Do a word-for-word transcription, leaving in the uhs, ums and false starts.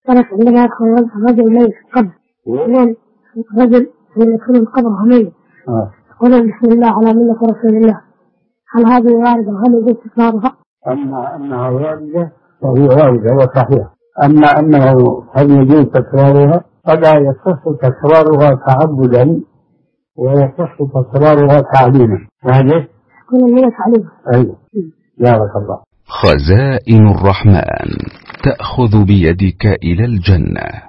كانت عندما يدخل الرجل ميت في القبر اثنين الرجل يدخل القبر ميت يقول بسم الله على ملة رسول الله، هل هذه واردة وهل يجوز تكرارها؟ أما أنها واردة فهي واردة وصحيحة، أما أنه هل يجوز تكرارها فلا يصح تكرارها تعبدا ويصح تكرارها تعليما. هذا يكون النية تعليما. أيوة بارك الله. خزائن الرحمن تأخذ بيدك إلى الجنة.